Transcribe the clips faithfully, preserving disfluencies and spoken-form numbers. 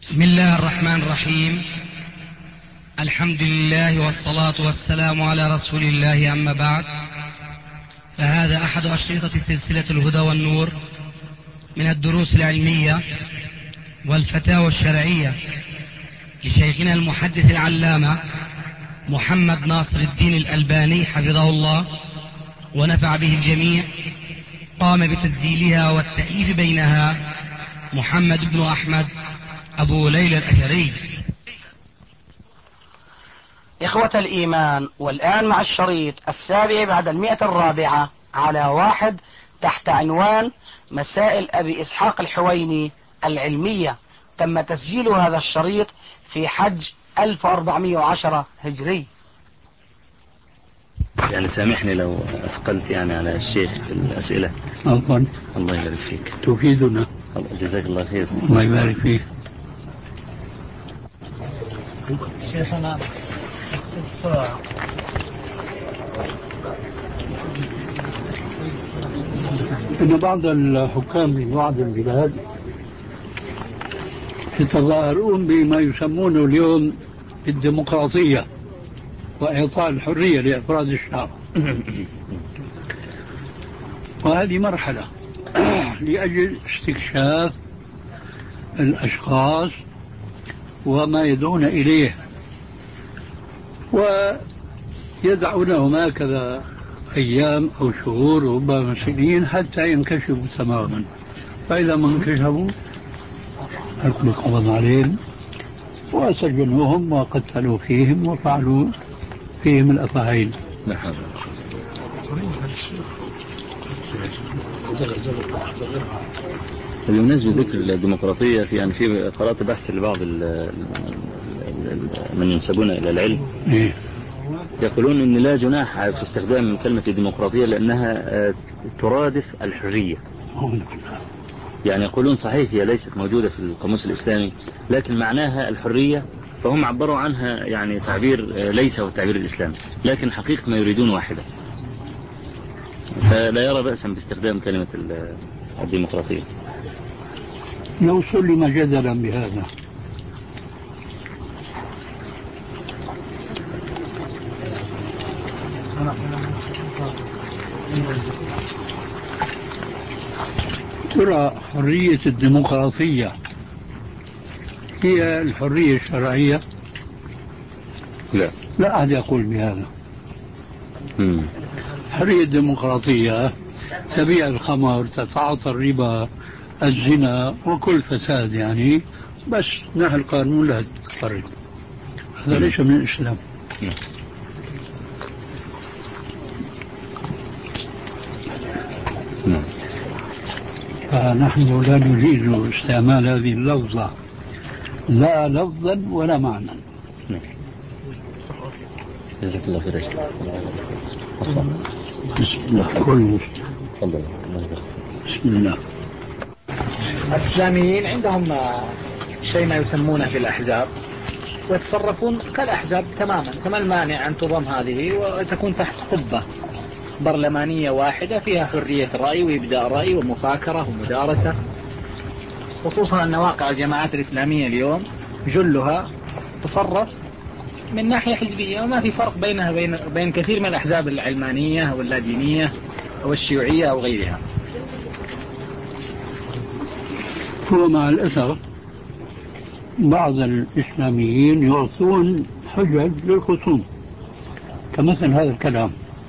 بسم الله الرحمن الرحيم. الحمد لله والصلاة والسلام على رسول الله، أما بعد، فهذا أحد أشرطة سلسلة الهدى والنور من الدروس العلمية والفتاوى الشرعية لشيخنا المحدث العلامة محمد ناصر الدين الألباني حفظه الله ونفع به الجميع. قام بتسجيلها والتأليف بينها محمد بن أحمد أبو ليلى الأثري. إخوة الإيمان، والآن مع الشريط السابع بعد المئة الرابعة على واحد تحت عنوان مسائل أبي إسحاق الحويني العلمية. تم تسجيل هذا الشريط في حج ألف وأربعمائة وعشرة هجري. يعني سامحني لو أثقلت يعني على الشيخ في الأسئلة. عفوا. الله يبارك فيك، تفيدنا. جزاك الله خير. الله يبارك فيك. شيخنا إن بعض الحكام في بعض البلاد يتظاهرون بما يسمونه اليوم الديمقراطية وإعطاء الحرية لأفراد الشعب. وهذه مرحلة لأجل استكشاف الأشخاص وما يدعون إليه، ويدعونهم هكذا أيام أو شهور وربما سنين حتى ينكشفوا تماما. فإذا ما انكشفوا القبض عليهم وسجنوهم وقتلوا فيهم وفعلوا فيهم الأفاعيل. بمناسبة ذكر الديمقراطية، في يعني في قرأت بحث لبعض من ينسبون إلى العلم يقولون إن لا جناح في استخدام كلمة الديمقراطية لأنها ترادف الحرية. يعني يقولون صحيح هي ليست موجودة في القاموس الإسلامي، لكن معناها الحرية، فهم عبروا عنها يعني تعبير ليس هو التعبير الإسلامي، لكن حقيقة ما يريدون واحدة. فلا يرى بأسا باستخدام كلمة الديمقراطية. لو سلم جدلا بهذا، ترى حرية الديمقراطية هي الحرية الشرعية؟ لا، لا أحد يقول بهذا. مم. حرية الديمقراطية تبيع الخمر، تتعاطى الربا، الزنا وكل فساد، يعني بس نحن القانون لا تفرق. هذا ليس من الإسلام. مم. مم. فنحن لا نريد استعمال هذه اللفظة لا لفظا ولا معنى. جزاك الله خير. بسم الله. كل تفضل. بسم الله. الإسلاميين عندهم شيء ما يسمونه في الأحزاب، ويتصرفون كالأحزاب تماما. فما المانع أن تضم هذه وتكون تحت قبة برلمانية واحدة فيها حرية رأي وإبداء رأي ومفاكرة ومدارسة، خصوصا أن واقع الجماعات الإسلامية اليوم جلها تصرف من ناحية حزبية، وما في فرق بينها بين بين كثير من الأحزاب العلمانية أو اللادينية أو الشيوعية أو غيرها. هو مع الأسف بعض الإسلاميين يعطون حجج للخصوم، كمثل هذا الكلام.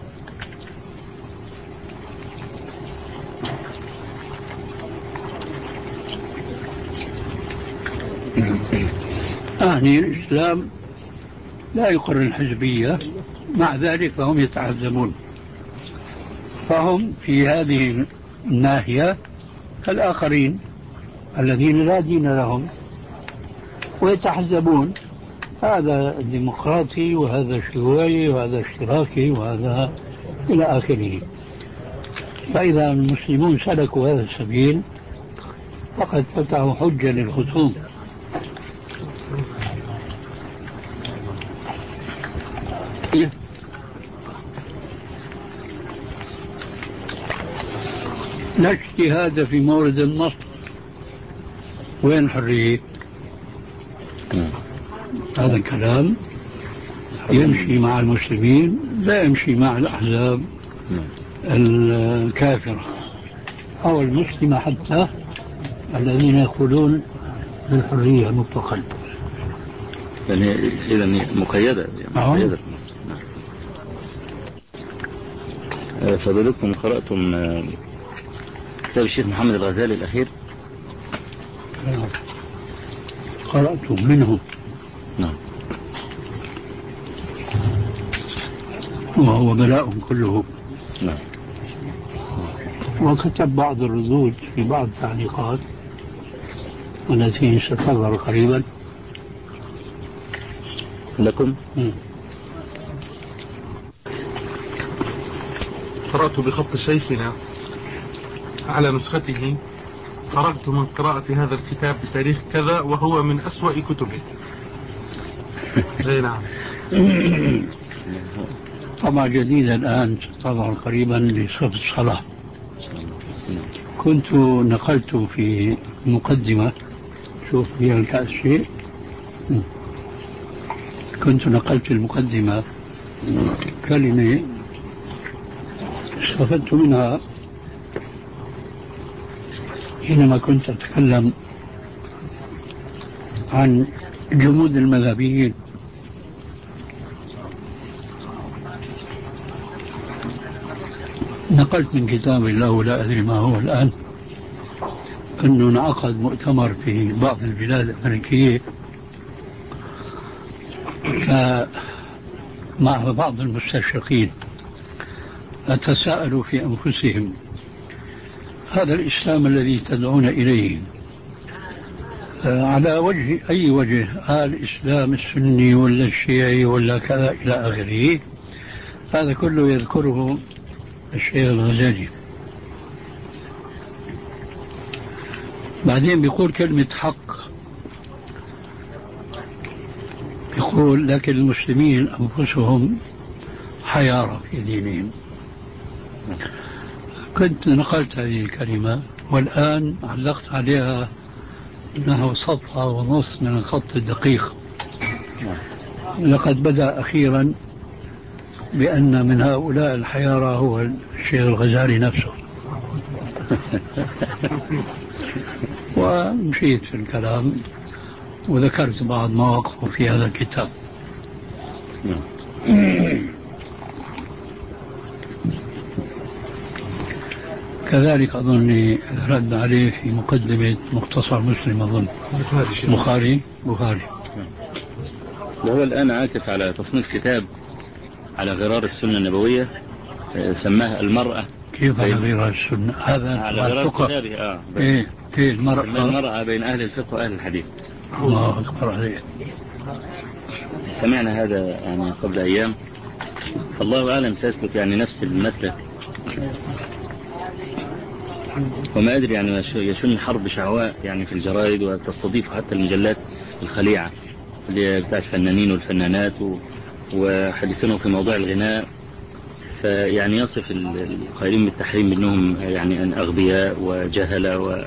أهني الإسلام لا يقر الحزبية، مع ذلك فهم يتعذبون. فهم في هذه الناحية كالآخرين الذين لا دين لهم ويتحزبون، هذا ديمقراطي وهذا شيوعي وهذا اشتراكي وهذا إلى آخره. فإذا المسلمون سلكوا هذا السبيل فقد فتحوا حجة للخصوم. لا اجتهاد في مورد النص. وين الحرية؟ هذا الكلام يمشي مع المسلمين، لا يمشي مع الأحزاب الكافرة أو المسلمة حتى الذين يقولون بالحرية مطلقا. يعني إذا مقيدة يعني مقيدة. فضلتكم قرأتم كتاب الشيخ محمد الغزالي الأخير؟ قرأت منه. نعم. وهو بلاء كله. نعم. وكتب بعض الردود في بعض التعليقات التي ستظهر قريبا لكم. م. قرأت بخط شيخنا على نسخته: خرجت من قراءة هذا الكتاب بتاريخ كذا وهو من أسوأ كتبه. نعم. طبعا جديدة الآن طبعا قريبا لصف الصلاة. كنت نقلت في مقدمة، شوف فيها الكأس شيء، كنت نقلت المقدمة كلمة استفدت منها حينما كنت أتكلم عن جمود المذهبيين. نقلت من كتاب الله لا أدري ما هو الآن أنه انعقد مؤتمر في بعض البلاد الأمريكية مع بعض المستشرقين أتساءلوا في أنفسهم: هذا الإسلام الذي تدعون إليه على وجه أي وجه؟ الإسلام السني ولا الشيعي ولا كذا إلى آخره. هذا كله يذكره الشيخ الغزالي. بعدين بيقول كلمة حق، يقول لكن المسلمين أنفسهم حيارى في دينهم. كنت نقلت هذه الكلمة والآن علقت عليها نحو صفحة ونص من الخط الدقيق. لقد بدأ أخيرا بأن من هؤلاء الحيارى هو الشيخ الغزالي نفسه. ومشيت في الكلام وذكرت بعض مواقفه في هذا الكتاب. كذلك أظني رد عليه في مقدمة مختصر مسلم، أظن بخاري بخاري وهو الآن عاكف على تصنيف كتاب على غرار السنة النبوية، سماه المرأة. كيف على غرار السنة؟ هذا على غرار كتابه. آه إيه إيه المرأة. المرأة بين أهل الفقه وأهل الحديث. الله أكبر عليه. سمعنا هذا يعني قبل أيام، فالله أعلم سيسلك يعني نفس المسلك، وما أدري يعني يشن حرب شعواء يعني في الجرائد وتستضيف حتى المجلات الخليعة اللي بتاعت الفنانين والفنانات وحديثونه في موضوع الغناء، فيعني يصف القائلين بالتحريم منهم يعني أن أغبياء وجهلة و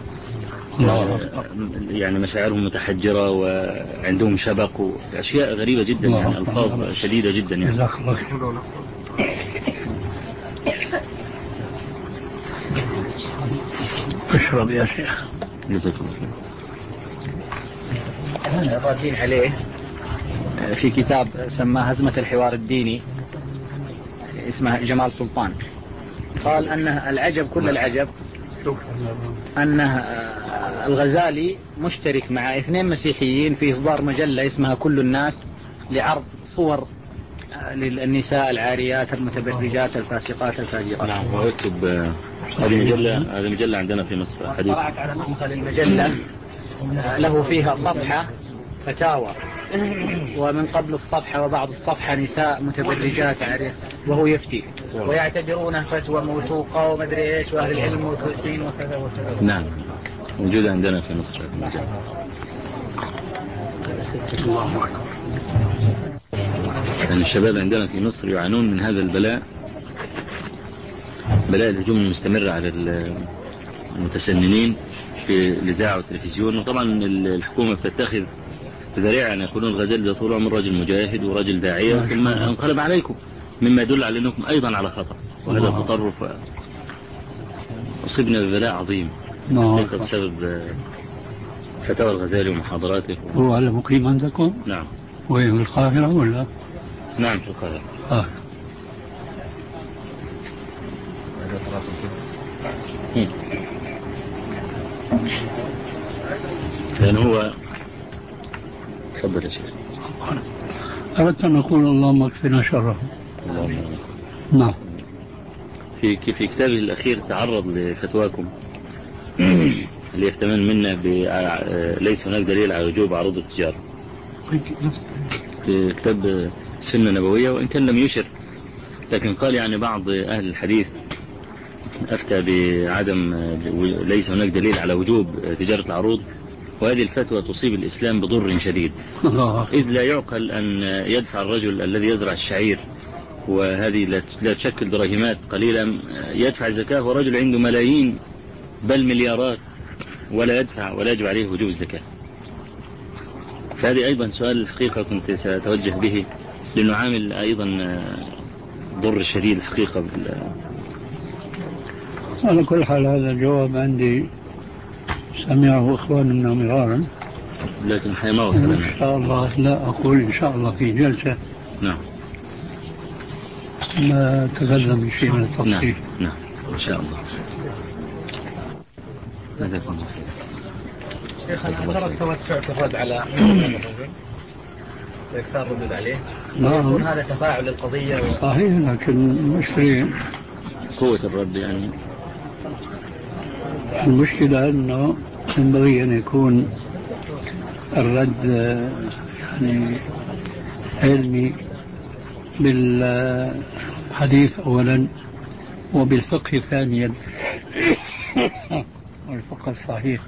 يعني مشاعرهم متحجرة وعندهم شبق وأشياء غريبة جدا، يعني ألفاظ شديدة جدا يعني. اشرب يا شيخ. جزاك الله خير. الردين عليه في كتاب سماه هزمة الحوار الديني، اسمه جمال سلطان، قال أن العجب كل العجب أن الغزالي مشترك مع اثنين مسيحيين في إصدار مجلة اسمها كل الناس لعرض صور للنساء العاريات المتبرجات الفاسقات الفاجرات. نعم. ويكتب هذه مجلة هذه مجلة عندنا في مصر حديث. طلعت على نسخة للمجلة له فيها صفحة فتاوى، ومن قبل الصفحة وبعد الصفحة نساء متبرجات عاريات، وهو يفتي ويعتبرونه فتوى موثوقة ومدري ايش، واهل العلم موثوقين وكذا وكذا. نعم موجودة عندنا في مصر. الله يعني الشباب عندنا في مصر يعانون من هذا البلاء، بلاء الهجوم المستمر على المتسننين في الإذاعة والتلفزيون. وطبعا الحكومة بتتخذ بذريعة أن يكونون الغزالي ده طول عمر رجل مجاهد ورجل داعية ثم انقلب عليكم، مما يدل على أنكم أيضا على خطأ، وهذا التطرف أصبنا ببلاء عظيم ليس بسبب فتاوى الغزالي ومحاضراته. هو على مقيم عندكم؟ نعم. وين في القاهرة ولا؟ نعم في القاهرة. آه. لأن هو تفضل يا شيخ. أردت أن أقول اللهم اكفنا شره. اللهم. نعم. في في كتابه الأخير تعرض لفتواكم اللي يفتمن منا ب ليس هناك دليل على وجوب عروض التجارة. في كتاب السنة النبوية، وإن كان لم يشر، لكن قال يعني بعض أهل الحديث أفتى بعدم ليس هناك دليل على وجوب تجارة العروض، وهذه الفتوى تصيب الإسلام بضر شديد، إذ لا يعقل أن يدفع الرجل الذي يزرع الشعير وهذه لا تشكل دراهمات قليلة يدفع الزكاة، ورجل عنده ملايين بل مليارات ولا يدفع ولا يجب عليه وجوب الزكاة. فهذه أيضا سؤال الحقيقة كنت سأتوجه به، لأنه عامل أيضا ضر شديد الحقيقة. على كل حال هذا الجواب عندي سمعه إخواننا مرارا، لكن الحقيقة ما وصلنا. إن شاء الله لا أقول إن شاء الله في جلسة. نعم. ما تقدم بشيء من التفصيل. نعم. نعم إن شاء الله. جزاكم الله خير. شيخ أنا ترى التوسع في الرد على الرجل وإكثار الردود عليه، يكون هذا تفاعل للقضية و... صحيح، لكن المشكلة قوة الرد يعني. المشكلة أنه ينبغي أن يكون الرد يعني علمي بالحديث أولا وبالفقه ثانيا والفقه الصحيح.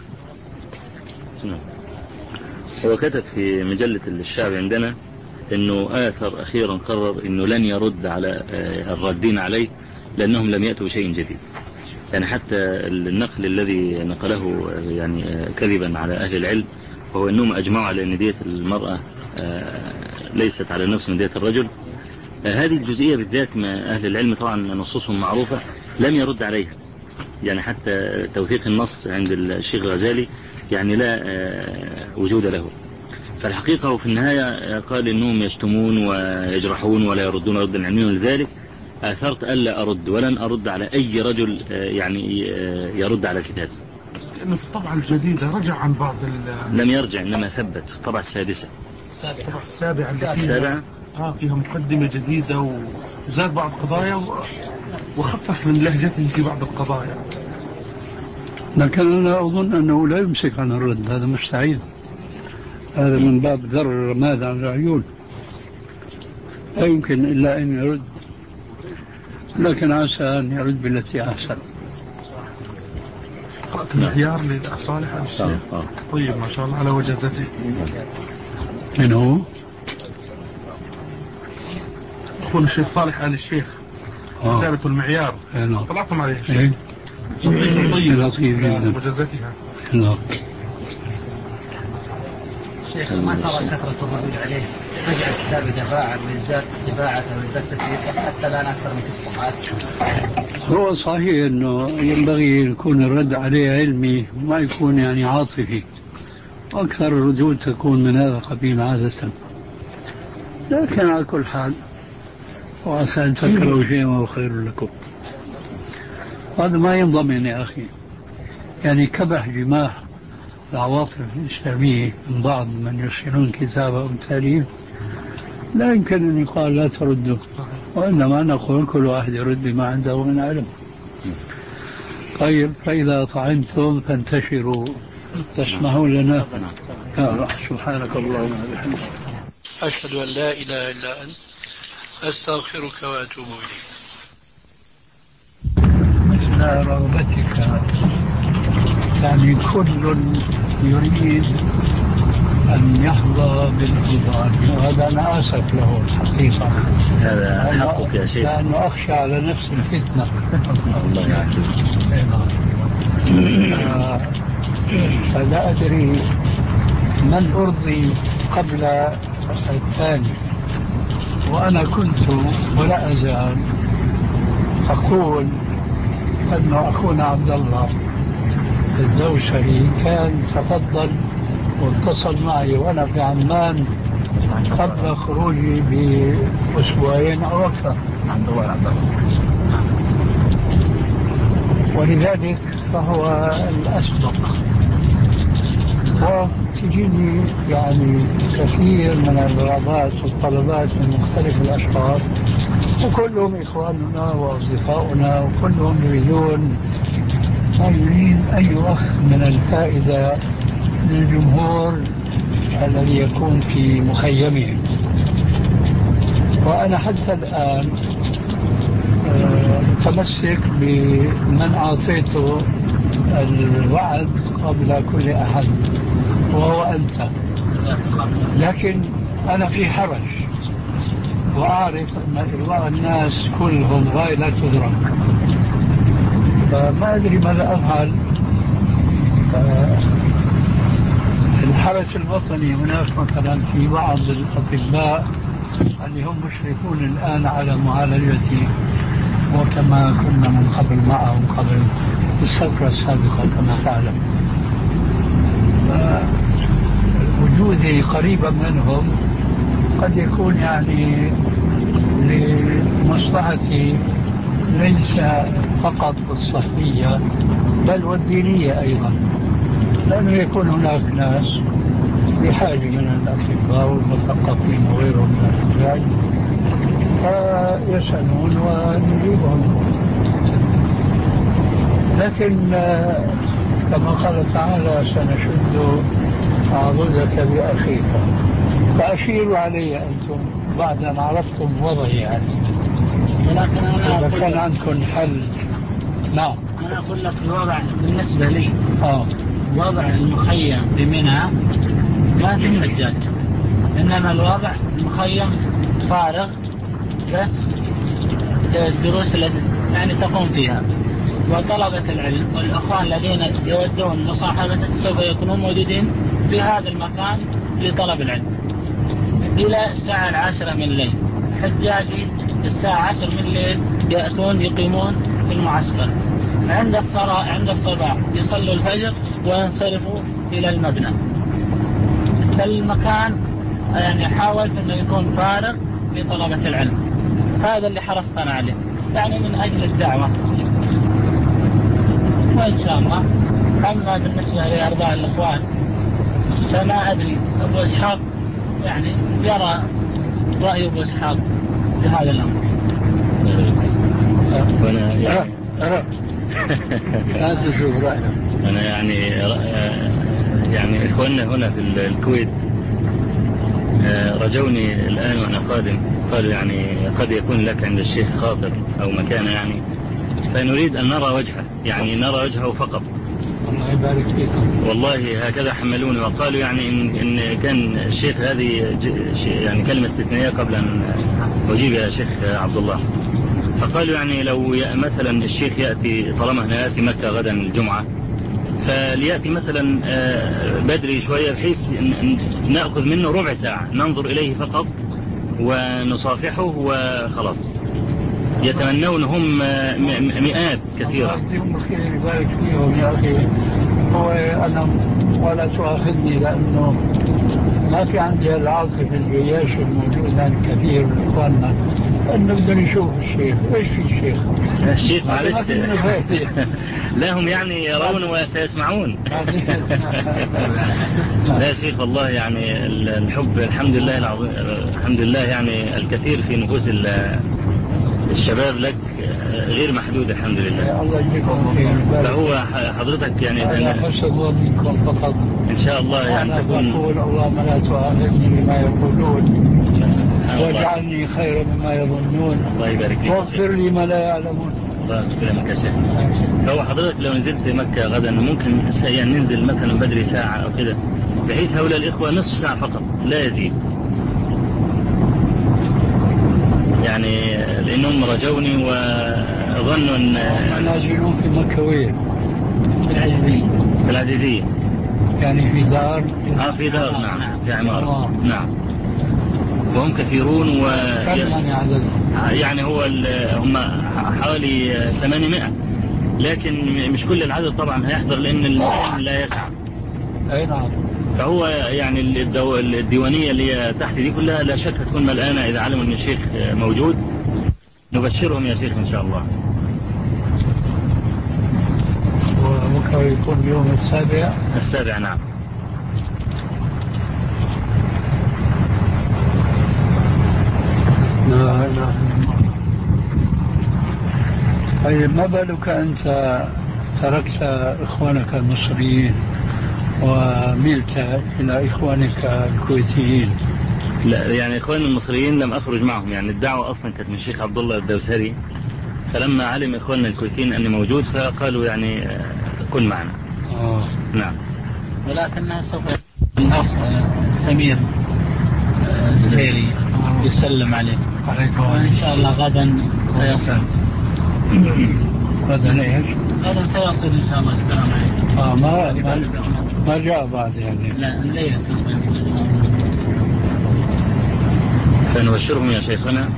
هو كتب في مجلة الشعب عندنا أنه آثر أخيرا قرر أنه لن يرد على الردين عليه لأنهم لم يأتوا بشيء جديد. يعني حتى النقل الذي نقله يعني كذبا على أهل العلم وهو أنهم أجمعوا على أن دية المرأة ليست على نصف من دية الرجل، هذه الجزئية بالذات ما أهل العلم طبعا نصوصهم معروفة لم يرد عليها. يعني حتى توثيق النص عند الشيخ الغزالي يعني لا وجود له. فالحقيقة وفي النهاية قال إنهم يشتمون ويجرحون ولا يردون ردا علميا، لذلك آثرت ألا أرد ولن أرد على أي رجل يعني يرد على الكتاب. لأنه في الطبعة الجديدة رجع عن بعض لم يرجع إنما ثبت في الطبعة السادسة. الطبعة السابعة السابعة آه فيها مقدمة جديدة وزاد بعض قضايا وخفف من لهجته في بعض القضايا. لكن أنا أظن أنه لا يمسك عن الرد، هذا مستحيل، هذا من باب ذر الرماد عن العيون، لا يمكن إلا أن يرد، لكن عسى أن يرد بالتي أحسن. قرأت المعيار للأخ صالح آل الشيخ. طيب ما شاء الله على وجزته. من هو؟ أخونا الشيخ صالح آل الشيخ رسالة المعيار. نعم. طلعتم عليه شيء طيب لطيف جدا وجزتها. نعم. شيخ ما ترى كثرة الردود عليه تجعل الكتاب دفاعا ويزداد طباعته ويزداد تسويقه حتى لا أكثر من تسع صفحات؟ هو صحيح أنه ينبغي يكون الرد عليه علمي وما يكون يعني عاطفي، أكثر الردود تكون من هذا القبيل عادة، لكن على كل حال وعسى أن تكرهوا شيئا وهو خير لكم. هذا ما ينضمن يا أخي، يعني كبح جماح العواطف الإسلامية من بعض من يرسلون كتابة أو تاليف لا يمكن أن يقال لا تردوا، وإنما نقول كل واحد يرد بما عنده من علم. طيب فإذا طعمتم فانتشروا. تسمحون لنا؟ سبحانك اللهم وبحمدك أشهد أن لا إله إلا أنت أستغفرك وأتوب إليك. مثل رغبتك، يعني كل يريد أن يحظى بالرضوان، وهذا أنا آسف له الحقيقة. هذا حقك يا شيخ، لأنه أخشى على نفس الفتنة. الله يعافيك. فلا أدري من أرضي قبل الثاني. وأنا كنت ولا أزال أقول أن أخونا عبد الله الدوسري كان تفضل واتصل معي وأنا في عمان قبل خروجي بأسبوعين أو أكثر، ولذلك فهو الأسبق. وتجيني يعني كثير من الرغبات والطلبات من مختلف الأشخاص، وكلهم إخواننا وأصدقاؤنا، وكلهم يريدون يريد أي أخ من الفائدة للجمهور الذي يكون في مخيمه. وأنا حتى الآن متمسك بمن أعطيته الوعد قبل كل أحد وهو أنت، لكن أنا في حرج وأعرف أن إرضاء الناس كلهم غاية لا تدرك، فما أدري ماذا أفعل. الحرس الوطني هناك مثلا في بعض الأطباء اللي هم مشرفون الآن على معالجتي، وكما كنا من قبل معهم قبل الثورة السابقة كما تعلم، وجودي قريبا منهم قد يكون يعني لمصلحتي ليس فقط الصحية بل والدينية أيضا، لأنه يكون هناك ناس بحاجة من الأطباء والمثقفين وغيرهم من الرجال فيسألون ونجيبهم. لكن كما قال تعالى سنشد عضدك بأخيك، فأشيروا علي أنتم بعد أن عرفتم وضعي يعني. ولكن أنا إذا كان عندكم حل. نعم أنا أقول لك الوضع بالنسبة لي آه. وضع المخيم بمنى ما في حجاج، إنما الوضع المخيم فارغ بس الدروس التي يعني تقوم فيها وطلبة العلم والأخوان الذين يودون مصاحبتك سوف يكونوا موجودين في هذا المكان لطلب العلم إلى الساعة العاشرة من الليل. حجاجي الساعة عشر من الليل يأتون يقيمون في المعسكر، عند الصلاة عند الصباح يصلوا الفجر وينصرفوا إلى المبنى. فالمكان يعني حاولت أنه يكون فارغ لطلبة العلم، هذا اللي حرصت أنا عليه يعني من أجل الدعوة، وإن شاء الله. أما بالنسبة لأرضاء الإخوان فما أدري، أبو إسحاق يعني يرى رأي أبو إسحاق بهذا الأمر. وأنا يعني لا تشوف رأيك. أنا يعني يعني إخواننا هنا في الكويت رجوني الآن وأنا قادم، قالوا يعني قد يكون لك عند الشيخ خاطر أو مكانه يعني، فنريد أن نرى وجهه، يعني نرى وجهه فقط. الله يبارك فيكم. والله هكذا حملوني وقالوا يعني إن, إن كان الشيخ هذه يعني كلمة استثنائية قبل أن أجيب يا شيخ عبد الله، فقالوا يعني لو مثلا الشيخ يأتي طالما هنا يأتي مكة غدا الجمعة فليأتي مثلا بدري شوية بحيث نأخذ منه ربع ساعة ننظر إليه فقط ونصافحه وخلاص. يتمنون هم مئات كثيرة. الله يديهم الخير يبارك فيهم يا أخي. هو أنا ولا تؤاخذني لأنه ما في عندي العاطفة الجياش الموجودة الكثير من إخواننا أنه بدنا نشوف الشيخ. إيش في الشيخ؟ الشيخ معلش لا هم يعني يرون وسيسمعون. لا شيخ والله يعني الحب الحمد لله العظيم، الحمد لله يعني الكثير في نفوس الشباب لك غير محدود الحمد لله. الله يجزيكم خير. فهو حضرتك يعني أنا حسن منكم فقط إن شاء الله يعني تكون. أقول اللهم لا تؤاخذني بما يقولون واجعلني خيرا مما يظنون. الله يبارك فيك. واغفر لي ما لا يعلمون. الله يكرمك يا شيخ. فهو حضرتك لو نزلت مكة غدا ممكن يعني ننزل مثلا بدري ساعة أو كده بحيث هؤلاء الإخوة نصف ساعة فقط لا يزيد، يعني لأنهم رجوني وظنوا أن نازلون في مكة وين؟ في العزيزية. في العزيزية يعني في دار. اه في دار نعم، في عمارة نعم. وهم كثيرون و يعني عدد يعني هو هم حوالي ثمانمائة، لكن مش كل العدد طبعا هيحضر لأن المكان لا يسع. أي نعم. فهو يعني الدو... الديوانية اللي هي تحت دي كلها لا شك تكون ملآنة إذا علموا أن الشيخ موجود. نبشرهم يا شيخ إن شاء الله. وبكرة يكون يوم السابع. السابع نعم. لا لا. طيب ما بالك أنت تركت إخوانك المصريين وملت إلى إخوانك الكويتيين؟ لا يعني إخواني المصريين لم أخرج معهم، يعني الدعوة أصلا كانت من الشيخ عبد الله الدوسري، فلما علم إخواننا الكويتيين أني موجود فقالوا يعني كن معنا. آه. نعم. ولكن سوف الأخ سمير زهيري يسلم عليه وإن شاء الله غدا سيصل. غدا ايش؟ غدا سيصل إن شاء الله. السلام عليكم. آه ما ما, ما جاء بعد يعني. لا الليلة سوف يصل. فنبشرهم يا شيخنا.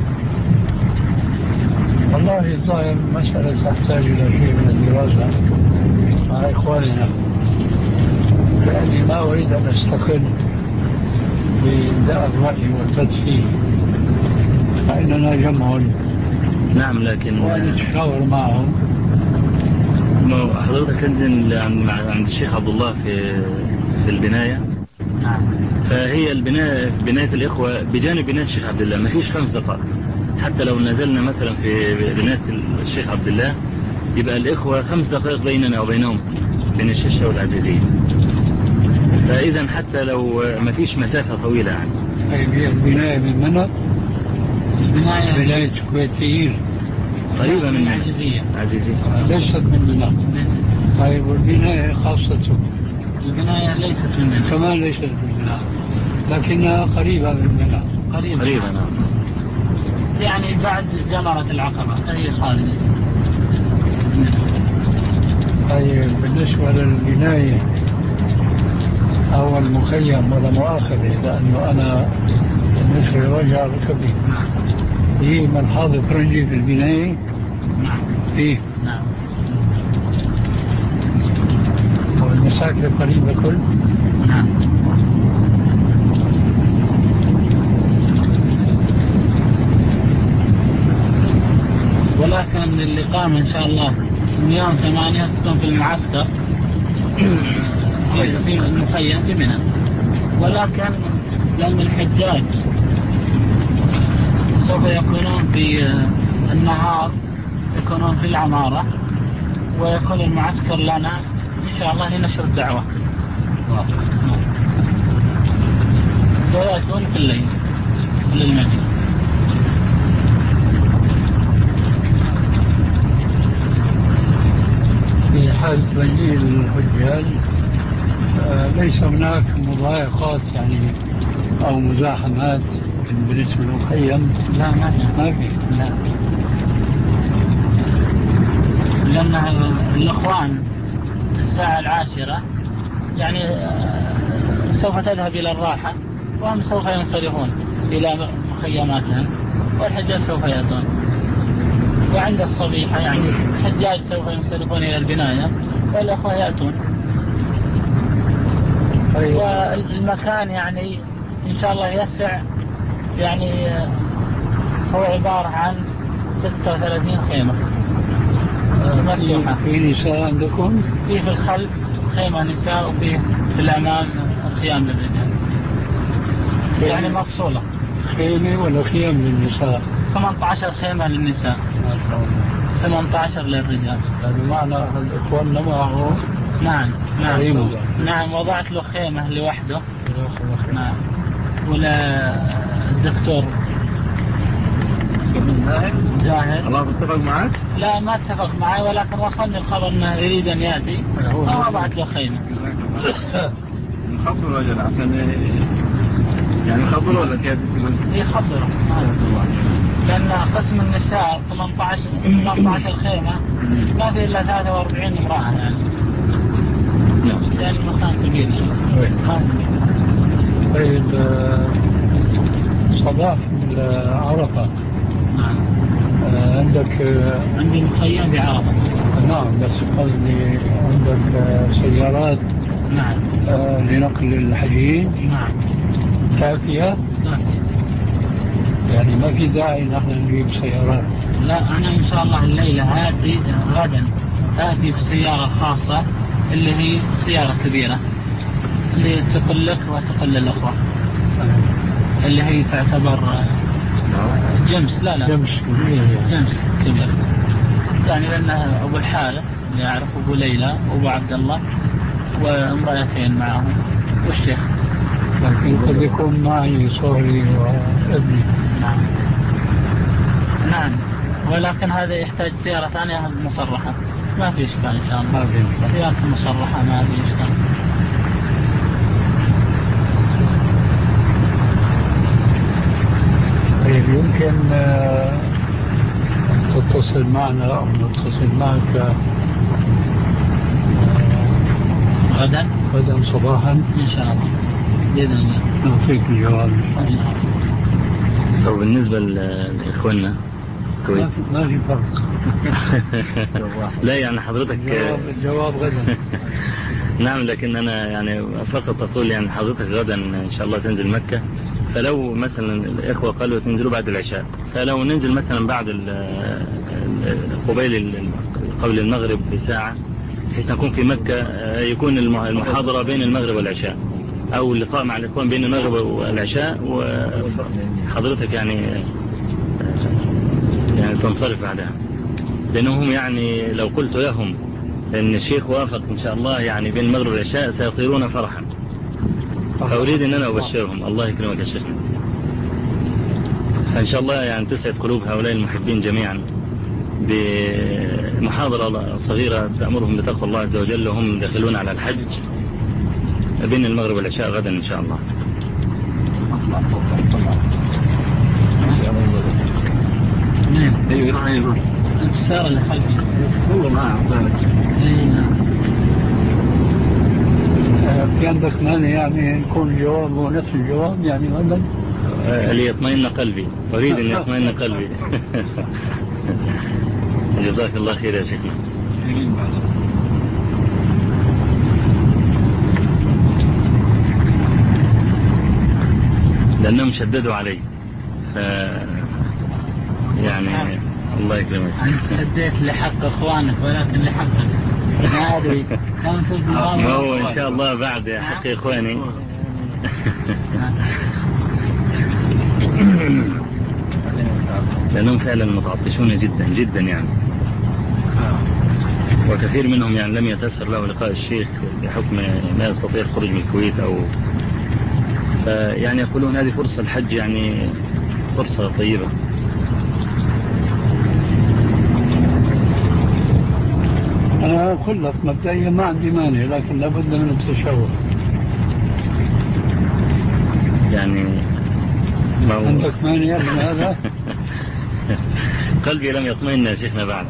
والله الظاهر المسألة تحتاج إلى شيء من الدراسة مع إخواننا، لأني ما أريد أن أستقل بإبداء الرأي والفتح فيه، فإننا جمع. نعم لكن ونتشاور معهم. حضرتك تنزل عند الشيخ عبد الله في في البناية. نعم. فهي البناية بناية الإخوة بجانب بناية الشيخ عبد الله ما فيش خمس دقائق، حتى لو نزلنا مثلا في بناية الشيخ عبد الله يبقى الإخوة خمس دقائق بيننا وبينهم بين الشيشة والعزيزية. فإذا حتى لو ما فيش مسافة طويلة يعني. هي البناية من منى؟ البناية بناية كويتيين قريبة من العزيزية. عزيزية ليست من منى. ليست. طيب والبناية خاصة؟ البناية ليست من منى. كمان ليست من منى لكنها قريبة من منى. قريبة. قريبة نعم. يعني بعد جمرة العقبة هي خالدة. طيب بالنسبة للبناية أو المخيم ولا مؤاخذة، لأنه أنا بالنسبة لرجع ركبي هي ملحظة فرنجي في البناية. نعم. فيه. نعم. والمساكن قريبة كل. نعم. ولكن الإقامة إن شاء الله من يوم ثمانية تكون في المعسكر في المخيم في منى، ولكن لأن الحجاج سوف يكونون في النهار يكونون في العمارة، ويكون المعسكر لنا إن شاء الله لنشر الدعوة. ويأتون في الليل للمدينة. في حال تمجيء الحجاج ليس هناك مضايقات يعني أو مزاحمات بالنسبة للمخيم؟ لا ما في. ما في. لا. لأن الأخوان الساعة العاشرة يعني سوف تذهب إلى الراحة، وهم سوف ينصرفون إلى مخيماتهم، والحجاج سوف يأتون. وعند الصبيحة يعني الحجاج سوف ينصرفون إلى البناية والأخوة يأتون. والمكان يعني إن شاء الله يسع، يعني هو عبارة عن ستة وثلاثين خيمة مفتوحة. في نساء عندكم؟ في في الخلف خيمة نساء، وفي في الأمام خيام للرجال، يعني مفصولة. خيمة ولا خيام للنساء؟ ثمانية عشر خيمة للنساء، ما شاء الله. ثمانية عشر للرجال. هذا معنى الإخوان معه. نعم نعم. خيمة. نعم وضعت له خيمة لوحده. نعم. ولا الدكتور زاهر زاهر الله اتفق معك؟ لا ما اتفق معي، ولكن وصلني الخبر انه يريد ان ياتي فوضعت له خيمة. نخبر رجل عشان يعني نخبر ولا كيف يقول؟ يخبره. لأن قسم النساء ثمانية عشر خيمة ما في إلا ثلاثة وأربعين امرأة يعني. نعم. يعني مكان كبير. طيب صباح عرفة. نعم. عندك عندي مخيم بعرفة. نعم بس قصدي عندك سيارات. نعم. لنقل الحجيج. نعم. كافية. كافية. يعني ما في داعي نحن نجيب سيارات. لا أنا إن شاء الله الليلة هاتي غدا آتي بسيارة خاصة اللي هي سيارة كبيرة اللي تقل لك وتقل الأخوة اللي هي تعتبر جمس. لا لا جمس كبير يعني. جمس كبير يعني لأنها أبو الحارث اللي يعرف أبو ليلى وأبو عبد الله وامرأتين معهم والشيخ. لكن قد يكون معي صهري وابني. نعم. نعم ولكن هذا يحتاج سيارة ثانية مصرحة. ما في إشكال إن شاء الله. ما في إشكال. سيارة مصرحة ما في إشكال. طيب يمكن تتصل معنا أو نتصل معك غدا غدا صباحا إن شاء الله بإذن الله نعطيك الجواب. طب بالنسبة لإخواننا ما في ما في فرق. لا يعني حضرتك الجواب, الجواب غدا. نعم لكن أنا يعني فقط أقول يعني حضرتك غدا إن شاء الله تنزل مكة، فلو مثلا الإخوة قالوا تنزلوا بعد العشاء، فلو ننزل مثلا بعد قبيل قبل المغرب بساعة بحيث نكون في مكة، يكون المحاضرة بين المغرب والعشاء أو اللقاء مع الإخوان بين المغرب والعشاء، وحضرتك يعني يعني تنصرف بعدها، لأنهم يعني لو قلت لهم أن الشيخ وافق إن شاء الله يعني بين المغرب والعشاء سيطيرون فرحا، فأريد أن أنا أبشرهم. الله يكرمك يا شيخ. فإن شاء الله يعني تسعد قلوب هؤلاء المحبين جميعا بمحاضرة صغيرة تأمرهم بتقوى الله عز وجل وهم داخلون على الحج بين المغرب والعشاء غدا إن شاء الله. ايوه ايوه السيارة اللي خلفي والله ما في عندك مانع يعني نكون الجواب هو نفس الجواب يعني غدا؟ ليطمئن قلبي، أريد أن يطمئن قلبي. جزاك الله خير يا شيخنا. لأنهم شددوا علي ف يعني الله يكرمك. أنت شديت لحق إخوانك ولكن لحقك ما أدري ما هو إن شاء الله بعد حق إخواني. لأنهم فعلا متعطشون جدا جدا يعني، وكثير منهم يعني لم يتيسر له لقاء الشيخ بحكم ما يستطيع الخروج من الكويت أو يعني يقولون هذه فرصة الحج يعني فرصة طيبة. أنا أقول لك مبدئيا ما عندي مانع لكن لابد من التشاور. يعني ما عندك مانع من هذا؟ قلبي لم يطمئن يا شيخنا بعد.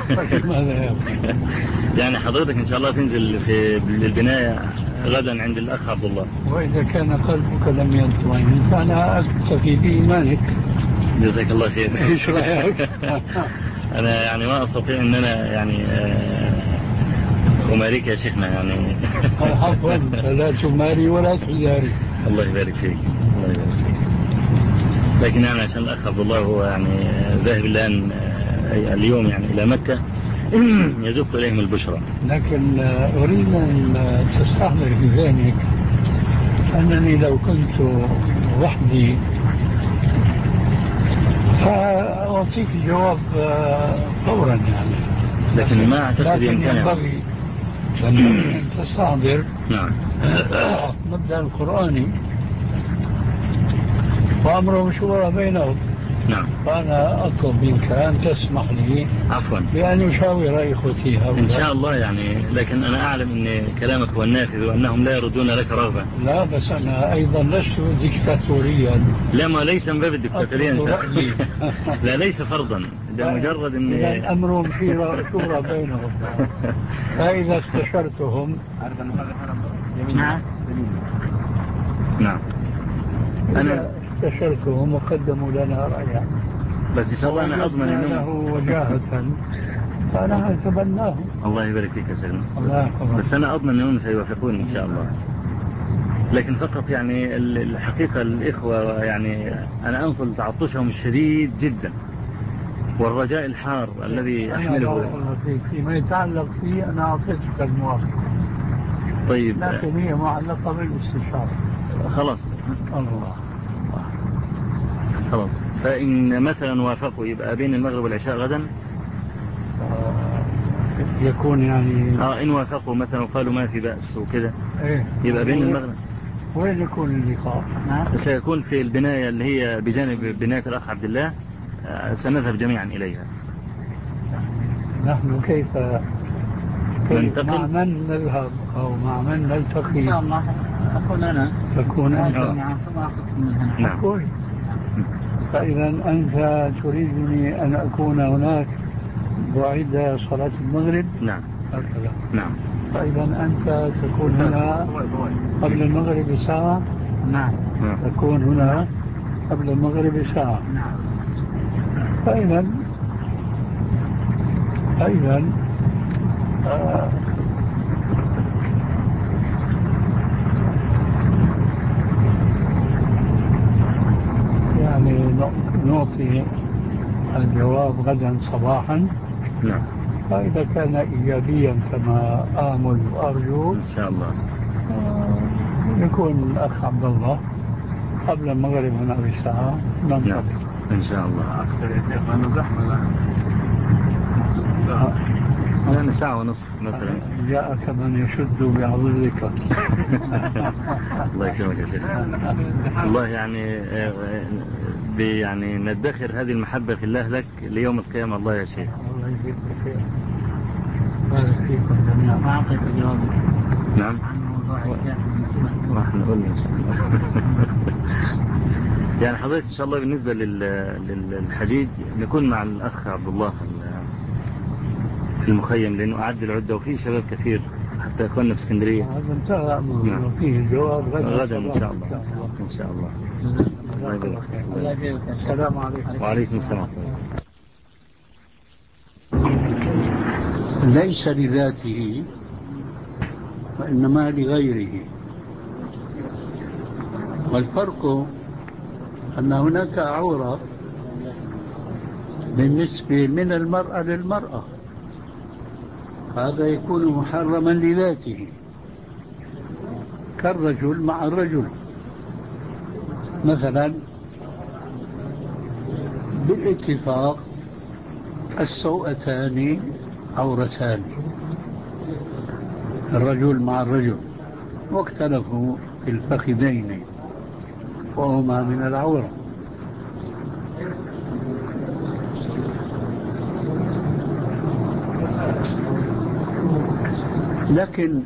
يعني حضرتك إن شاء الله تنزل في البناية غدا عند الأخ عبد الله. وإذا كان قلبك لم يطمئن فأنا أكتفي بإيمانك. جزاك الله خير. إيش رأيك؟ أنا يعني ما أستطيع أن أنا يعني أماريك يا شيخنا يعني. عفوا لا تماري ولا تزاري. الله يبارك فيك. الله يبارك فيك. لكن يعني عشان الأخ عبد الله هو يعني ذاهب الآن اليوم يعني إلى مكة يزف إليهم البشرى. لكن أريد أن تستحضر في ذهنك أنني لو كنت وحدي فأعطيك الجواب فورا يعني، لكن ما أعتقد يمكن ينبغي أن تستحضر نعم مبدأ القرآني وأمرهم شورى بينهم. نعم. فأنا أطلب منك أن تسمح لي عفوا بأن أشاور إخوتي هؤلاء إن شاء الله يعني، لكن أنا أعلم أن كلامك هو النافذ وأنهم لا يردون لك رغبة. لا بس أنا أيضا لست ديكتاتوريا. لا ما ليس من باب الديكتاتورية. لا ليس فرضا، ده مجرد ان إذا أمرهم شورى شورى بينهم. فإذا استشرتهم نعم نعم أنا استشرتهم وقدموا لنا رأيا، بس إن شاء الله أنا أضمن إنهم له وجاهة فأنا أتبناه. الله يبارك فيك يا شيخنا. بس أنا أضمن إنهم سيوافقون إن شاء الله. لكن فقط يعني الحقيقة الإخوة يعني أنا أنقل تعطشهم الشديد جدا والرجاء الحار الذي أحمله. فيما يتعلق فيه أنا أعطيتك الموافقة. طيب لكن هي معلقة بالاستشارة. خلاص الله خلاص. فإن مثلا وافقوا يبقى بين المغرب والعشاء غدا يكون يعني اه إن وافقوا مثلا وقالوا ما في بأس وكده إيه؟ يبقى بين المغرب. وين يكون اللقاء؟ سيكون في البناية اللي هي بجانب بناية الأخ عبد الله. سنذهب جميعا إليها. نحن كيف ننتقل مع من نذهب أو مع من نلتقي؟ إن شاء الله أكون أنا تكون أنت معكم وأخذكم من هنا. نعم. فإذا أنت تريدني أن أكون هناك بعد صلاة المغرب؟ نعم هكذا. نعم. فإذا أنت تكون هنا قبل المغرب بساعة. نعم. تكون هنا قبل المغرب بساعة. نعم. فإذا أيضا آه يعني نعطي الجواب غدا صباحا. نعم. فإذا كان إيجابيا كما آمل وأرجو إن شاء الله آه يكون الأخ عبد الله قبل المغرب هنا بساعة ننطلق. نعم. إن شاء الله. أكثر يا شيخ لأنه زحمة الآن. يعني ساعة ونصف مثلا. جاءك من يشد بعضدك. الله يكرمك يا شيخ. الله يعني يعني ندخر هذه المحبة في الله لك ليوم القيامة. الله يا شيخ. الله يجزيك خير. بارك فيكم جميعا. ما أعطيت الجواب. نعم. عن موضوع الشيخ بالنسبة راح نقول إن شاء الله. يعني حضرتك إن شاء الله بالنسبة للحجيج نكون مع الأخ عبد الله في المخيم لأنه أعد العدة وفيه شباب كثير حتى أخواننا في اسكندرية. هذا انتهى أمره وفيه الجواب غدا. غدا إن شاء الله. إن شاء الله. الله يبارك فيك. الله يجزيك. السلام عليكم. وعليكم السلام. ليس لذاته وإنما لغيره. والفرق أن هناك عورة بالنسبة من المرأة للمرأة، هذا يكون محرما لذاته كالرجل مع الرجل. مثلا بالاتفاق السوءتان عورتان، الرجل مع الرجل، واختلفوا في الفخذين وهما من العورة. لكن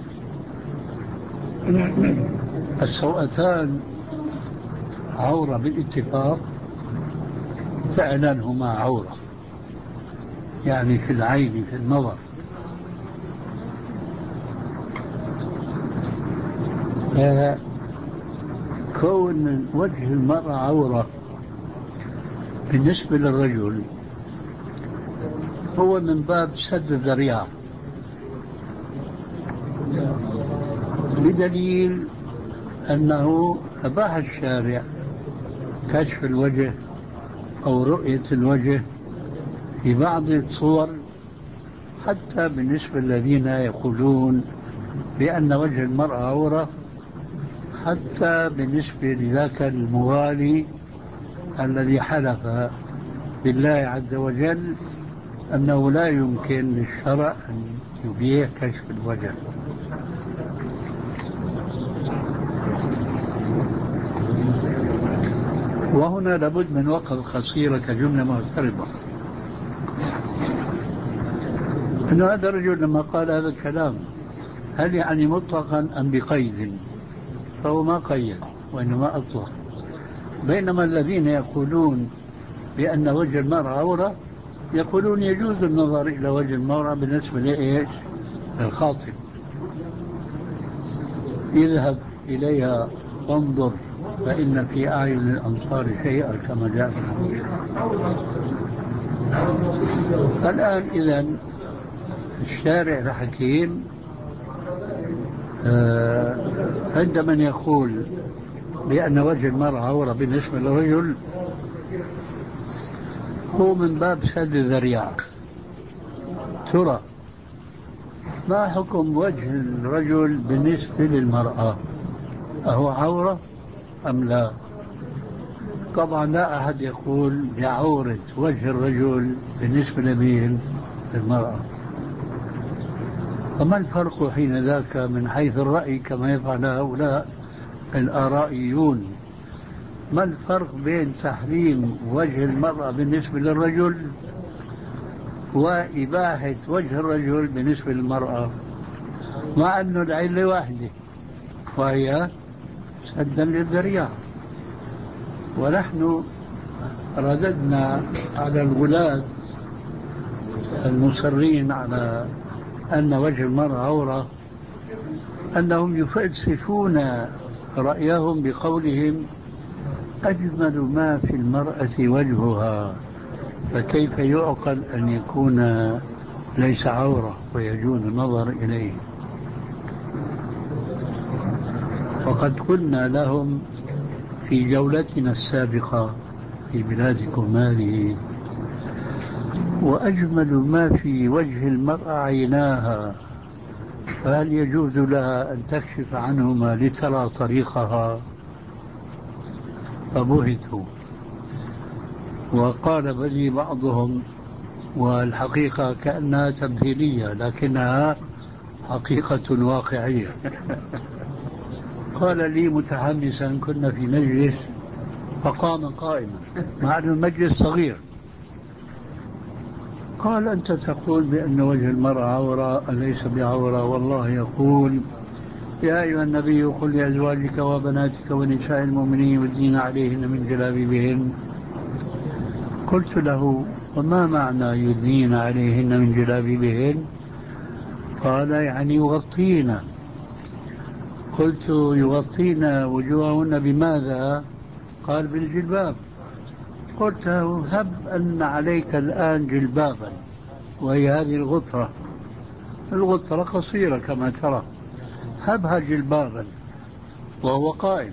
السوءتان عورة بالاتفاق، فعلا هما عورة يعني في العين في النظر. كون وجه المرأة عورة بالنسبة للرجل هو من باب سد الذريعة، بدليل أنه أباح الشارع كشف الوجه أو رؤية الوجه في بعض الصور، حتى بالنسبة للذين يقولون بأن وجه المرأة عورة، حتى بالنسبة لذاك الموالي الذي حلف بالله عز وجل أنه لا يمكن للشرع أن يبيح كشف الوجه. وهنا لابد من وقف قصيرة كجملة معترضة، أن هذا الرجل لما قال هذا الكلام هل يعني مطلقا أم بقيد؟ فهو ما قيد وإنما أطلق. بينما الذين يقولون بأن وجه المرأة عورة يقولون يجوز النظر إلى وجه المرأة بالنسبة لإيش؟ للخاطب، اذهب إليها وانظر فإن في أعين الأنصار شيئا كما جاء في الحديث. الآن إذا الشارع الحكيم آه عند من يقول بأن وجه المرأة عورة بالنسبة للرجل هو من باب سد الذريعة. ترى ما حكم وجه الرجل بالنسبة للمرأة؟ أهو عورة أم لا؟ طبعا لا أحد يقول بعورة وجه الرجل بالنسبة لمين؟ للمرأة. فما الفرق حين ذاك من حيث الرأي كما يفعل هؤلاء الآرائيون؟ ما الفرق بين تحريم وجه المرأة بالنسبة للرجل وإباحة وجه الرجل بالنسبة للمرأة، مع أن العلة واحدة وهي سدا للذريعة؟ ونحن رددنا على الولاة المصرين على أن وجه المرأة عورة أنهم يفلسفون رأيهم بقولهم أجمل ما في المرأة وجهها، فكيف يعقل أن يكون ليس عورة ويجوز النظر إليه؟ وقد قلنا لهم في جولتنا السابقة في بلادكم هذه وأجمل ما في وجه المرأة عيناها، فهل يجوز لها أن تكشف عنهما لترى طريقها؟ فبهتوا. وقال بني بعضهم، والحقيقة كأنها تمثيلية لكنها حقيقة واقعية، قال لي متحمسا كنا في مجلس فقام قائما مع أن المجلس صغير، قال أنت تقول بأن وجه المرأة عورة أليس بعورة؟ والله يقول يا أيها النبي قل لأزواجك وبناتك ونساء المؤمنين يدنين عليهن من جلابيبهن. قلت له وما معنى يدنين عليهن من جلابيبهن؟ قال يعني يغطين. قلت يغطين وجوههن بماذا؟ قال بالجلباب. قلت هب أن عليك الآن جلبابا وهي هذه الغطرة، الغطرة قصيرة كما ترى، هبها جلبابا وهو قائم،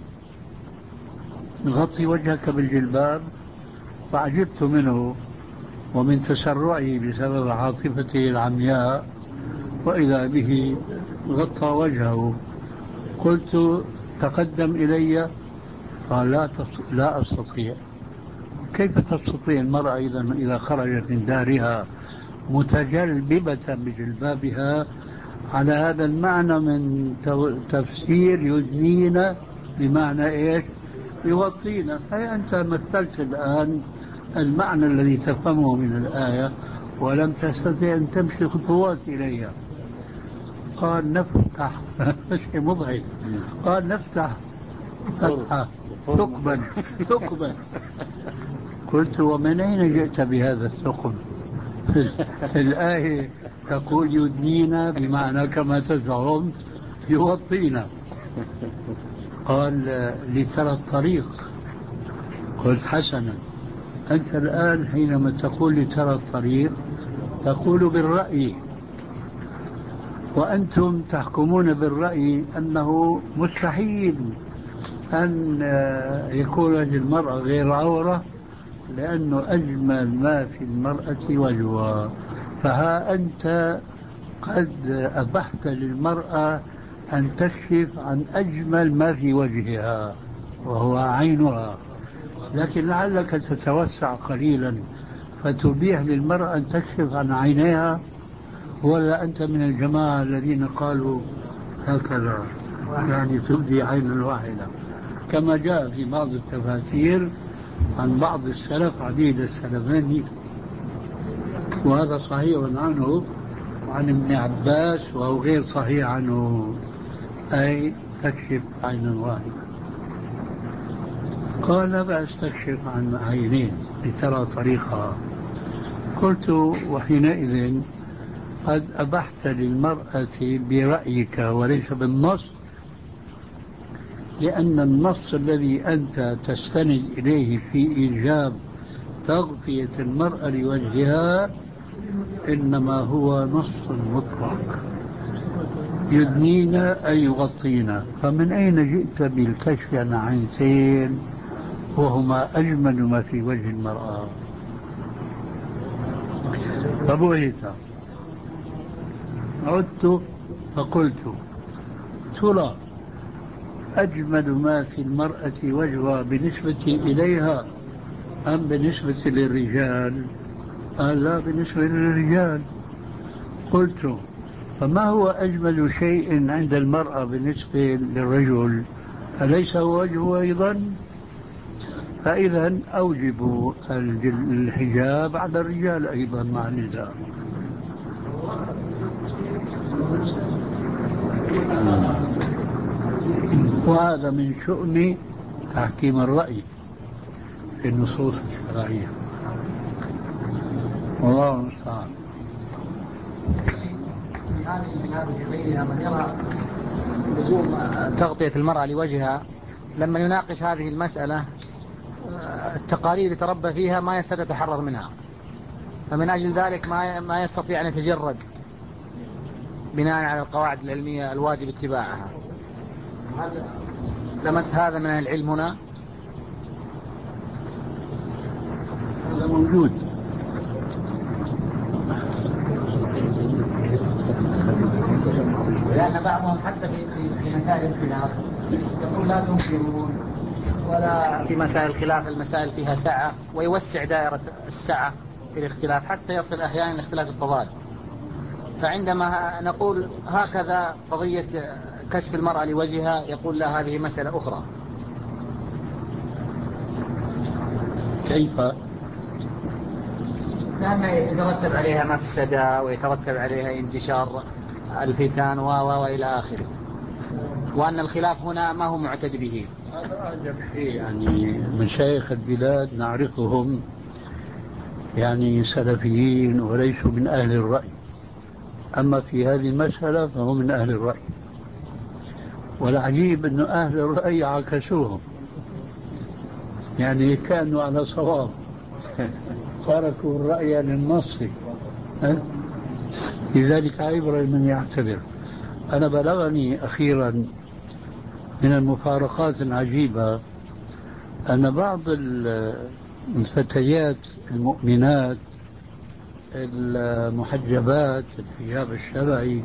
غطي وجهك بالجلباب. فعجبت منه ومن تسرعه بسبب عاطفته العمياء، وإذا به غطى وجهه. قلت تقدم إلي. قال لا, لا أستطيع. كيف تستطيع المرأة إذا إذا خرجت من دارها متجلببة بجلبابها على هذا المعنى من تفسير يدنين بمعنى إيش؟ يغطينا. أي أنت مثلت الآن المعنى الذي تفهمه من الآية ولم تستطيع أن تمشي خطوات إليها. قال نفتح شيء مضحك، قال نفتح فتحة ثقبا ثقبا. قلت ومن أين جئت بهذا الثقب؟ الآية تقول يدنينا بمعنى كما تزعم يغطينا. قال لترى الطريق. قلت حسنا، أنت الآن حينما تقول لترى الطريق تقول بالرأي، وأنتم تحكمون بالرأي أنه مستحيل أن يكون وجه المرأة غير عورة لأنه أجمل ما في المرأة وجهها. فها أنت قد أبحت للمرأة أن تكشف عن أجمل ما في وجهها وهو عينها، لكن لعلك تتوسع قليلا فتبيح للمرأة أن تكشف عن عينيها، ولا أنت من الجماعة الذين قالوا هكذا يعني تبدي عينا واحدة كما جاء في بعض التفاسير عن بعض السلف عديد السلفين، وهذا صحيح عنه وعن ابن عباس وهو غير صحيح عنه، أي تكشف عينا واحدة. قال لا بأس تكشف عن عينين لترى طريقها. قلت وحينئذ قد أبحت للمرأة برأيك وليس بالنص، لأن النص الذي أنت تستند إليه في إيجاب تغطية المرأة لوجهها إنما هو نص مطلق، يدنينا أي يغطينا. فمن أين جئت بالكشف عن عينتين وهما أجمل ما في وجه المرأة؟ فبهت. عدت فقلت ترى أجمل ما في المرأة وجهها بالنسبة إليها أم بالنسبة للرجال؟ قال لا، بالنسبة للرجال. قلت فما هو أجمل شيء عند المرأة بالنسبة للرجل؟ أليس هو وجهه أيضا؟ فإذا أوجب الحجاب على الرجال أيضا مع النساء. وهذا من شؤم تحكيم الرأي في النصوص الشرعية، والله المستعان. في هذه البلاد وغيرها من يرى لزوم تغطية المرأة لوجهها، لما يناقش هذه المسألة التقاليد يتربى فيها ما يستطيع يتحرر منها، فمن أجل ذلك ما ما يستطيع أن يتجرد بناء على القواعد العلمية الواجب اتباعها. لمس هذا من العلم هنا؟ هذا موجود. لأن بعضهم حتى في في مسائل الخلاف يقول لا تنكرون، ولا في مسائل الخلاف المسائل فيها سعة، ويوسع دائرة السعة في الاختلاف حتى يصل أحيانا لاختلاف الضوابط. فعندما نقول هكذا قضية كشف المرأة لوجهها يقول لا، هذه مسألة أخرى. كيف؟ لأن يترتب عليها مفسدة ويترتب عليها انتشار الفتن و وإلى آخره، وأن الخلاف هنا ما هو معتد به. هذا أعجب شيء، يعني مشايخ البلاد نعرفهم يعني سلفيين وليسوا من أهل الرأي، أما في هذه المسألة فهم من أهل الرأي. والعجيب أن أهل الرأي عكسوهم، يعني كانوا على صواب تركوا الرأي للنص. لذلك عبرة من يعتبر. أنا بلغني أخيرا من المفارقات العجيبة أن بعض الفتيات المؤمنات المحجبات الحجاب الشرعي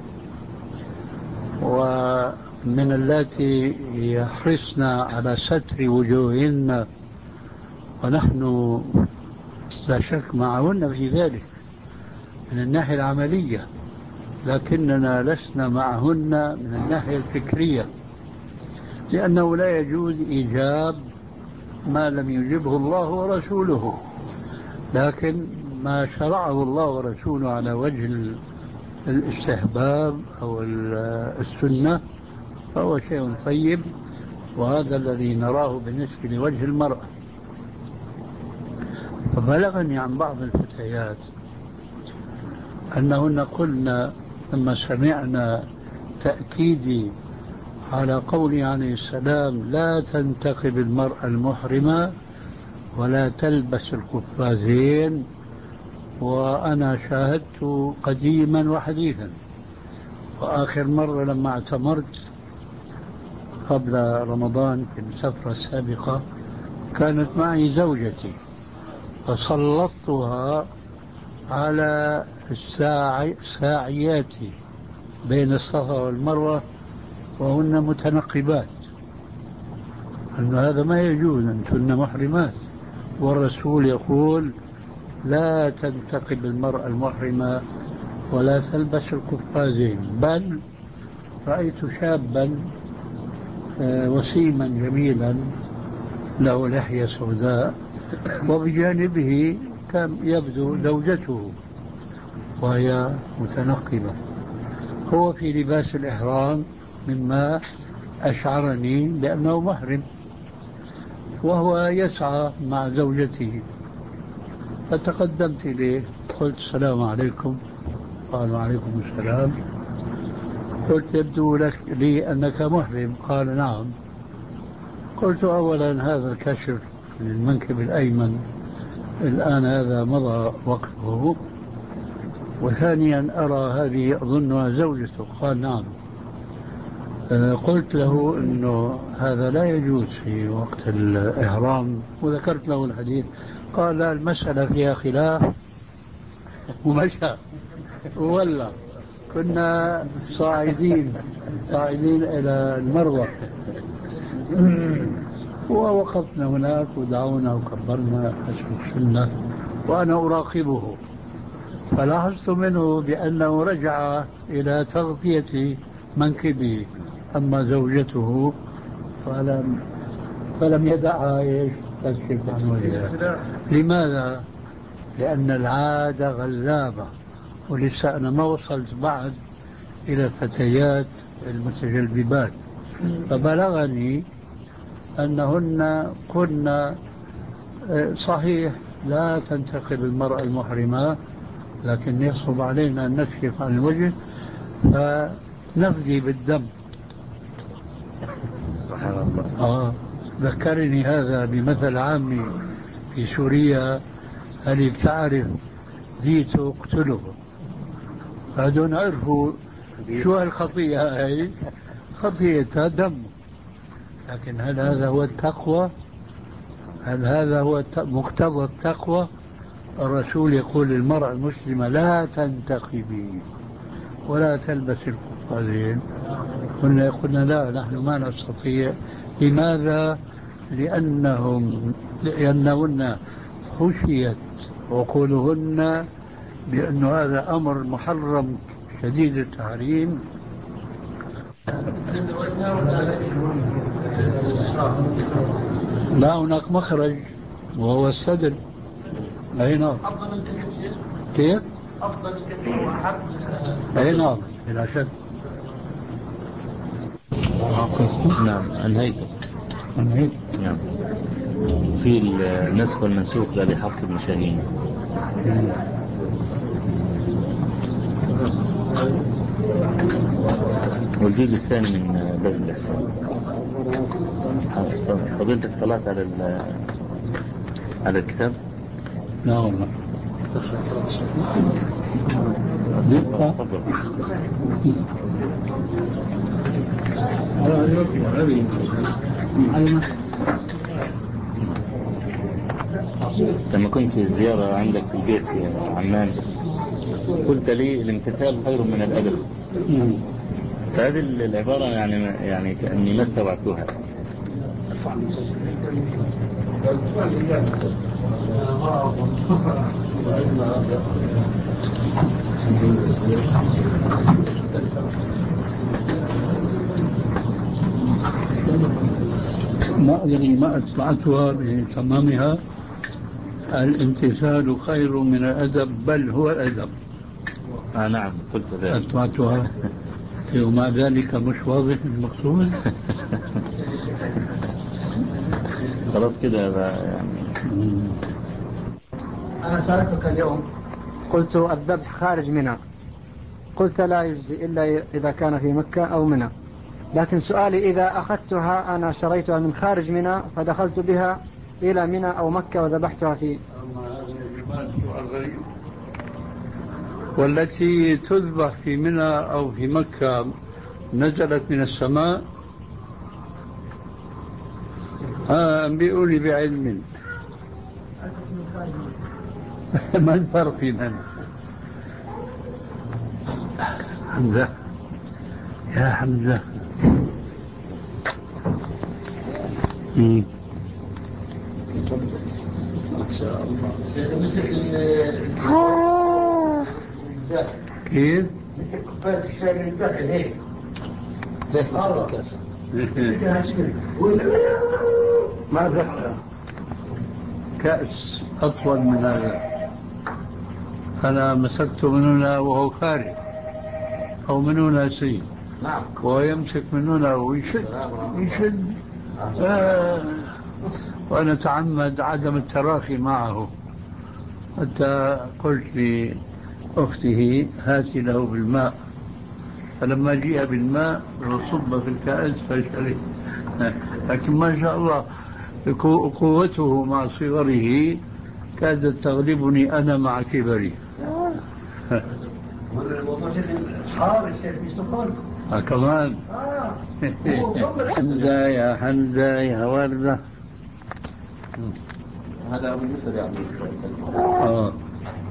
ومن اللاتي يحرصن على ستر وجوههن، ونحن لا شك معهن في ذلك من الناحية العملية، لكننا لسنا معهن من الناحية الفكرية، لأنه لا يجوز إيجاب ما لم يجبه الله ورسوله، لكن ما شرعه الله ورسوله على وجه الاستحباب أو السنة فهو شيء طيب، وهذا الذي نراه بالنسبة لوجه المرأة. فبلغني عن بعض الفتيات أنهن قلنا لما سمعنا تأكيدي على قوله عليه السلام لا تنتقب المرأة المحرمة ولا تلبس القفازين، وأنا شاهدت قديما وحديثا، وآخر مرة لما اعتمرت قبل رمضان في السفرة السابقة كانت معي زوجتي، فسلطتها على الساعيات بين الصفا والمروة وهن متنقبات، أن هذا ما يجوز، أنتن محرمات، والرسول يقول لا تنتقب المرأة المحرمة ولا تلبس القفازين. بل رأيت شابا وسيما جميلا له لحية سوداء وبجانبه كان يبدو زوجته وهي متنقبة، هو في لباس الإحرام مما أشعرني بأنه محرم، وهو يسعى مع زوجته. فتقدمت إليه قلت السلام عليكم. قال وعليكم السلام. قلت يبدو لك لي أنك محرم. قال نعم. قلت أولا هذا الكشف للمنكب الأيمن الآن هذا مضى وقته، وثانيا أرى هذه أظنها زوجته. قال نعم. قلت له أنه هذا لا يجوز في وقت الإحرام، وذكرت له الحديث. قال لا، المسألة فيها خلاف، ومشى وولى. كنا صاعدين صاعدين إلى المروة، ووقفنا هناك ودعونا وكبرنا حسب السنة وأنا أراقبه، فلاحظت منه بأنه رجع إلى تغطية منكبه، أما زوجته فلم فلم يدعها ايش تكشف عن وجهها. لماذا؟ لأن العادة غلابة، ولسه أنا ما وصلت بعد إلى الفتيات المتجلببات، فبلغني أنهن كنا صحيح لا تنتقب المرأة المحرمة، لكن يصعب علينا أن نكشف عن الوجه فنفدي بالدم. سبحان الله. آه ذكرني هذا بمثل عامي في سوريا: هل بتعرف زيت اقتله؟ هذول عرفوا شو هالخطيئة هاي، خطيئتها دم. لكن هل هذا هو التقوى؟ هل هذا هو مقتضى التقوى؟ الرسول يقول للمرأة المسلمة لا تنتقبي ولا تلبس القفازين. قلنا قلنا لا، نحن ما نستطيع. لماذا؟ لأنهم لأنهن خشيت عقولهن بأن هذا أمر محرم شديد التحريم. لا، هناك مخرج وهو السدل. أي نعم. كيف؟ أفضل كثير وأحب. أي نعم بلا شك. نعم أنهيت. أنهيت. نعم. في النسخ والمنسوخ لدي حفص بن شاهين. والجزء الثاني من باب الإحسان. فضلتك طلعت على على الكتاب؟ لا والله. لما كنت في الزيارة عندك في البيت في عمان قلت لي الامتثال خير من الأدب. فهذه العبارة يعني يعني كأني ما استوعبتها. ما أدري ما أتبعتها بتمامها. الامتثال خير من الأدب، بل هو الأدب. آه نعم قلت ذلك. أتبعتها ومع ذلك مش واضح المقصود. خلاص كده يعني. أنا سألتك اليوم قلت الذبح خارج منى، قلت لا يجزي إلا إذا كان في مكة أو منى. لكن سؤالي إذا أخذتها أنا شريتها من خارج منى فدخلت بها إلى منى أو مكة وذبحتها في والتي تذبح في منى أو في مكة نزلت من السماء. آه أنبئوني بعلم. ما الفرق بيننا؟ حمزة يا حمزة. إن شاء الله. كيف؟ كوباية الشاي من الداخل هيك هيك مسك الكاسة ما زفت كأس أطول من هذا. أنا مسكت من هنا وهو خارج، أو من هنا سيد. نعم. وهو يمسك من هنا ويشد يشد. آه. وأنا أتعمد عدم التراخي معه. حتى قلت لأخته هاتي له بالماء، فلما جيء بالماء وصب في الكأس فشرب. لكن ما شاء الله قوته مع صغره كادت تغلبني أنا مع كبري. آه كمان. حمزة يا حمزة يا وردة. هذا أبو يوسف يعني. آه